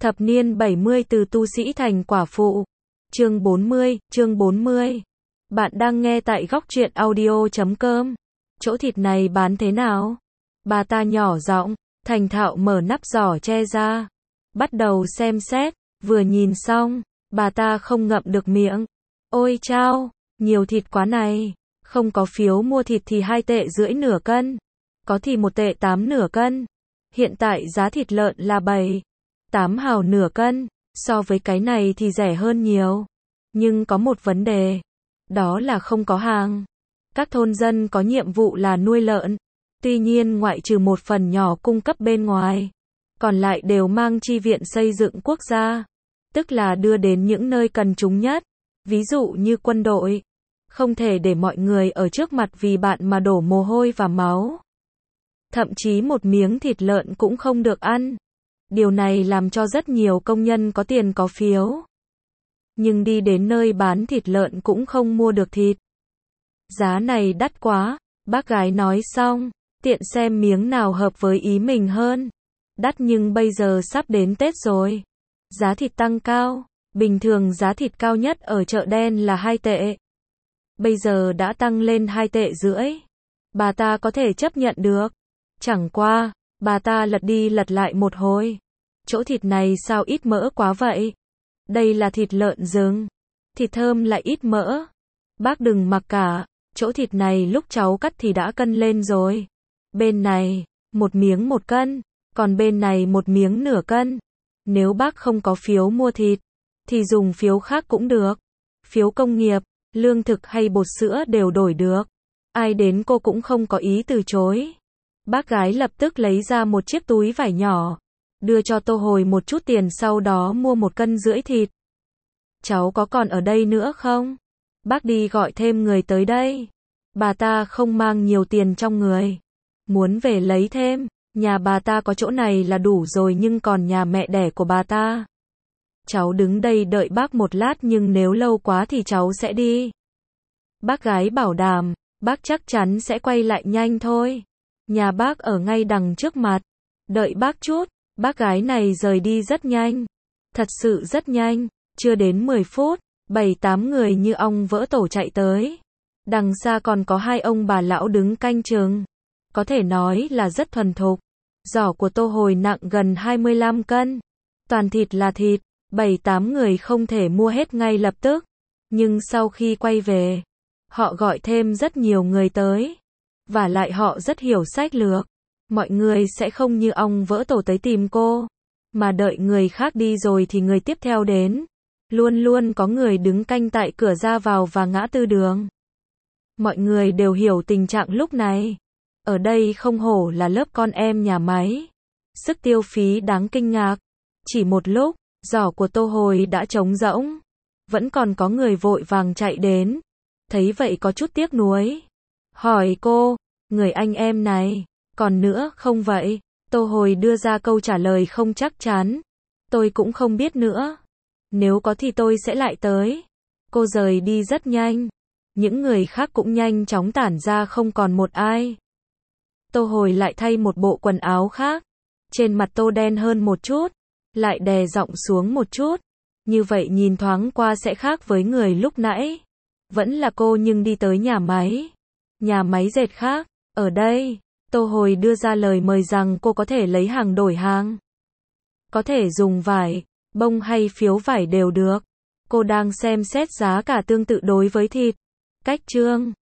Thập niên 70 từ tu sĩ thành quả phụ. Chương 40. Bạn đang nghe tại góc truyện audio.com. Chỗ thịt này bán thế nào? Bà ta nhỏ giọng, thành thạo mở nắp giỏ tre ra. Bắt đầu xem xét, vừa nhìn xong, bà ta không ngậm được miệng. Ôi chao, nhiều thịt quá này. Không có phiếu mua thịt thì 2 tệ rưỡi nửa cân. Có thì 1 tệ 8 nửa cân. Hiện tại giá thịt lợn là 7-8 hào nửa cân, so với cái này thì rẻ hơn nhiều. Nhưng có một vấn đề, đó là không có hàng. Các thôn dân có nhiệm vụ là nuôi lợn, tuy nhiên ngoại trừ một phần nhỏ cung cấp bên ngoài, còn lại đều mang chi viện xây dựng quốc gia, tức là đưa đến những nơi cần chúng nhất, ví dụ như quân đội. Không thể để mọi người ở trước mặt vì bạn mà đổ mồ hôi và máu. Thậm chí một miếng thịt lợn cũng không được ăn. Điều này làm cho rất nhiều công nhân có tiền có phiếu, nhưng đi đến nơi bán thịt lợn cũng không mua được thịt. Giá này đắt quá, bác gái nói xong, tiện xem miếng nào hợp với ý mình hơn. Đắt nhưng bây giờ sắp đến Tết rồi. Giá thịt tăng cao, bình thường giá thịt cao nhất ở chợ đen là 2 tệ. Bây giờ đã tăng lên 2 tệ rưỡi. Bà ta có thể chấp nhận được. Chẳng qua, bà ta lật đi lật lại một hồi. Chỗ thịt này sao ít mỡ quá vậy? Đây là thịt lợn rừng. Thịt thơm lại ít mỡ. Bác đừng mặc cả, chỗ thịt này lúc cháu cắt thì đã cân lên rồi. Bên này, 1 miếng 1 cân, còn bên này 1 miếng nửa cân. Nếu bác không có phiếu mua thịt, thì dùng phiếu khác cũng được. Phiếu công nghiệp, lương thực hay bột sữa đều đổi được. Ai đến cô cũng không có ý từ chối. Bác gái lập tức lấy ra một chiếc túi vải nhỏ, đưa cho Tô Hồi một chút tiền, sau đó mua 1,5 cân thịt. Cháu có còn ở đây nữa không? Bác đi gọi thêm người tới đây. Bà ta không mang nhiều tiền trong người. Muốn về lấy thêm, nhà bà ta có chỗ này là đủ rồi, nhưng còn nhà mẹ đẻ của bà ta. Cháu đứng đây đợi bác một lát, nhưng nếu lâu quá thì cháu sẽ đi. Bác gái bảo đảm, bác chắc chắn sẽ quay lại nhanh thôi. Nhà bác ở ngay đằng trước mặt. Đợi bác chút. Bác gái này rời đi rất nhanh. Thật sự rất nhanh. Chưa đến 10 phút, 7-8 người như ong vỡ tổ chạy tới. Đằng xa còn có 2 ông bà lão đứng canh chừng. Có thể nói là rất thuần thục. Giỏ của Tô Hồi nặng gần 25 cân. Toàn thịt là thịt. 7-8 người không thể mua hết ngay lập tức. Nhưng sau khi quay về, họ gọi thêm rất nhiều người tới. Và lại họ rất hiểu sách lược. Mọi người sẽ không như ong vỡ tổ tới tìm cô, mà đợi người khác đi rồi thì người tiếp theo đến. Luôn luôn có người đứng canh tại cửa ra vào và ngã tư đường. Mọi người đều hiểu tình trạng lúc này. Ở đây không hổ là lớp con em nhà máy. Sức tiêu phí đáng kinh ngạc. Chỉ một lúc, giỏ của Tô Hồi đã trống rỗng. Vẫn còn có người vội vàng chạy đến. Thấy vậy có chút tiếc nuối. Hỏi cô, người anh em này, còn nữa không vậy? Tô Hồi đưa ra câu trả lời không chắc chắn. Tôi cũng không biết nữa. Nếu có thì tôi sẽ lại tới. Cô rời đi rất nhanh. Những người khác cũng nhanh chóng tản ra, không còn một ai. Tô Hồi lại thay một bộ quần áo khác. Trên mặt tô đen hơn một chút. Lại đè giọng xuống một chút. Như vậy nhìn thoáng qua sẽ khác với người lúc nãy. Vẫn là cô nhưng đi tới nhà máy. Nhà máy dệt khác. Ở đây, Tô Hồi đưa ra lời mời rằng cô có thể lấy hàng đổi hàng. Có thể dùng vải, bông hay phiếu vải đều được. Cô đang xem xét giá cả tương tự đối với thịt. Cách chương